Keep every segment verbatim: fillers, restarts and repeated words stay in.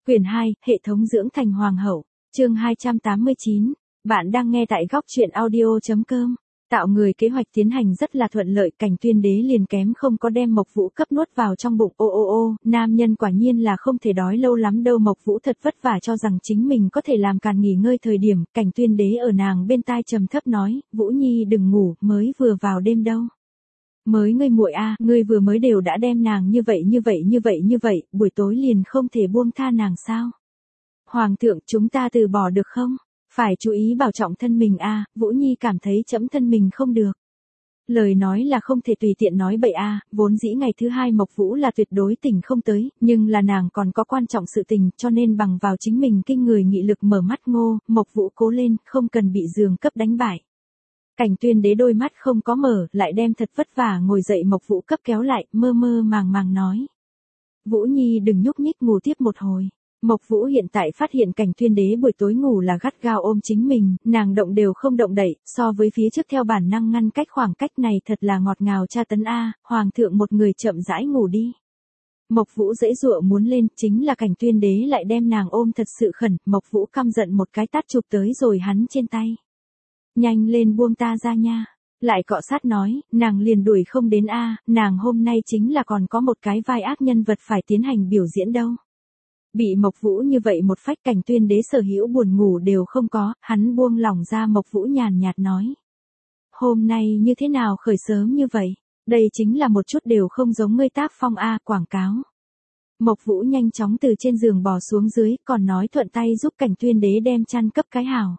Quyển hai, Hệ thống dưỡng thành hoàng hậu, chương hai trăm tám mươi chín. Bạn đang nghe tại góc truyện audio chấm com. Tạo người kế hoạch tiến hành rất là thuận lợi, Cảnh Tuyên Đế liền kém không có đem Mộc Vũ cấp nuốt vào trong bụng. Ô ô ô, nam nhân quả nhiên là không thể đói lâu lắm đâu. Mộc Vũ thật vất vả cho rằng chính mình có thể làm càn nghỉ ngơi thời điểm, Cảnh Tuyên Đế ở nàng bên tai trầm thấp nói, Vũ Nhi đừng ngủ, mới vừa vào đêm đâu. Mới ngươi muội a, ngươi vừa mới đều đã đem nàng như vậy như vậy như vậy như vậy, buổi tối liền không thể buông tha nàng sao? Hoàng thượng, chúng ta từ bỏ được không? Phải chú ý bảo trọng thân mình a, Vũ Nhi cảm thấy chẫm thân mình không được. Lời nói là không thể tùy tiện nói bậy a, vốn dĩ ngày thứ hai Mộc Vũ là tuyệt đối tỉnh không tới, nhưng là nàng còn có quan trọng sự tình, cho nên bằng vào chính mình kinh người nghị lực mở mắt ngô, Mộc Vũ cố lên, không cần bị giường cấp đánh bại. Cảnh Tuyên Đế đôi mắt không có mở, lại đem thật vất vả ngồi dậy Mộc Vũ cấp kéo lại, mơ mơ màng màng nói. Vũ Nhi đừng nhúc nhích, ngủ tiếp một hồi. Mộc Vũ hiện tại phát hiện Cảnh Tuyên Đế buổi tối ngủ là gắt gao ôm chính mình, nàng động đều không động đậy, so với phía trước theo bản năng ngăn cách khoảng cách này thật là ngọt ngào tra tấn a, hoàng thượng một người chậm rãi ngủ đi. Mộc Vũ giãy giụa muốn lên, chính là Cảnh Tuyên Đế lại đem nàng ôm thật sự khẩn, Mộc Vũ căm giận một cái tát chụp tới rồi hắn trên tay. Nhanh lên buông ta ra nha. Lại cọ sát nói, nàng liền đuổi không đến a, nàng hôm nay chính là còn có một cái vai ác nhân vật phải tiến hành biểu diễn đâu. Bị Mộc Vũ như vậy một phách, Cảnh Tuyên Đế sở hữu buồn ngủ đều không có, hắn buông lỏng ra. Mộc Vũ nhàn nhạt nói. Hôm nay như thế nào khởi sớm như vậy, đây chính là một chút đều không giống ngươi tác phong a, quảng cáo. Mộc Vũ nhanh chóng từ trên giường bò xuống dưới, còn nói thuận tay giúp Cảnh Tuyên Đế đem chăn cấp cái hảo.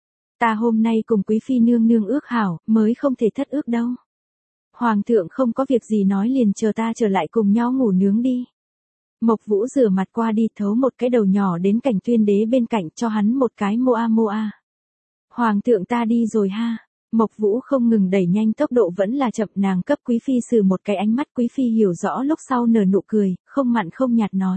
Ta hôm nay cùng quý phi nương nương ước hảo, mới không thể thất ước đâu. Hoàng thượng không có việc gì nói liền chờ ta trở lại cùng nhau ngủ nướng đi. Mộc Vũ rửa mặt qua đi, thấu một cái đầu nhỏ đến Cảnh Tuyên Đế bên cạnh, cho hắn một cái moa moa. Hoàng thượng ta đi rồi ha. Mộc Vũ không ngừng đẩy nhanh tốc độ, vẫn là chậm, nàng cấp quý phi sử một cái ánh mắt, quý phi hiểu rõ lúc sau nở nụ cười, không mặn không nhạt nói.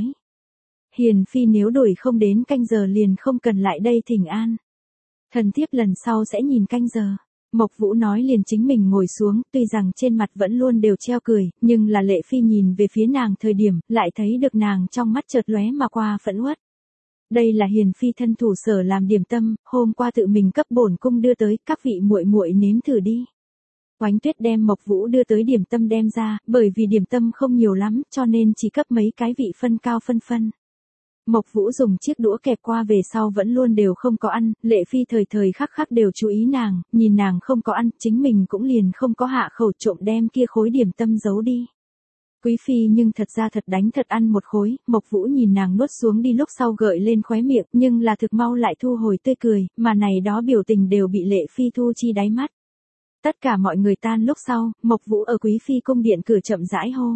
Hiền phi nếu đuổi không đến canh giờ liền không cần lại đây thỉnh an. Thần thiếp lần sau sẽ nhìn canh giờ. Mộc Vũ nói liền chính mình ngồi xuống, tuy rằng trên mặt vẫn luôn đều treo cười, nhưng là Lệ Phi nhìn về phía nàng thời điểm, lại thấy được nàng trong mắt chợt lóe mà qua phẫn uất. Đây là Hiền phi thân thủ sở làm điểm tâm, hôm qua tự mình cấp bổn cung đưa tới, các vị muội muội nếm thử đi. Oánh Tuyết đem Mộc Vũ đưa tới điểm tâm đem ra, bởi vì điểm tâm không nhiều lắm, cho nên chỉ cấp mấy cái vị phân cao phân phân. Mộc Vũ dùng chiếc đũa kẹp qua về sau vẫn luôn đều không có ăn, Lệ Phi thời thời khắc khắc đều chú ý nàng, nhìn nàng không có ăn, chính mình cũng liền không có hạ khẩu, trộm đem kia khối điểm tâm giấu đi. Quý phi nhưng thật ra thật đánh thật ăn một khối, Mộc Vũ nhìn nàng nuốt xuống đi lúc sau gợi lên khóe miệng, nhưng là thực mau lại thu hồi tươi cười, mà này đó biểu tình đều bị Lệ Phi thu chi đáy mắt. Tất cả mọi người tan lúc sau, Mộc Vũ ở quý phi cung điện cửa chậm rãi hô.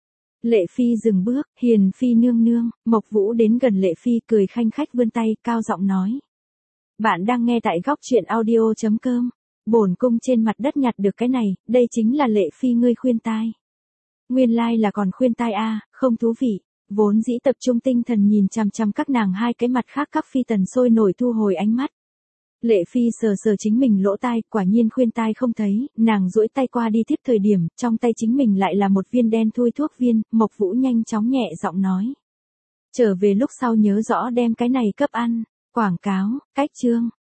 Lệ Phi dừng bước, Hiền phi nương nương. Mộc Vũ đến gần Lệ Phi, cười khanh khách vươn tay, cao giọng nói. Bạn đang nghe tại góc truyện audio chấm com. Bổn cung trên mặt đất nhặt được cái này, đây chính là Lệ Phi ngươi khuyên tai. Nguyên lai like là còn khuyên tai a, không thú vị. Vốn dĩ tập trung tinh thần nhìn chằm chằm các nàng hai cái mặt khác, các phi tần sôi nổi thu hồi ánh mắt. Lệ Phi sờ sờ chính mình lỗ tai, quả nhiên khuyên tai không thấy, nàng duỗi tay qua đi tiếp thời điểm, trong tay chính mình lại là một viên đen thui thuốc viên. Mộc Vũ nhanh chóng nhẹ giọng nói. Trở về lúc sau nhớ rõ đem cái này cấp ăn. Quảng cáo, cách chương.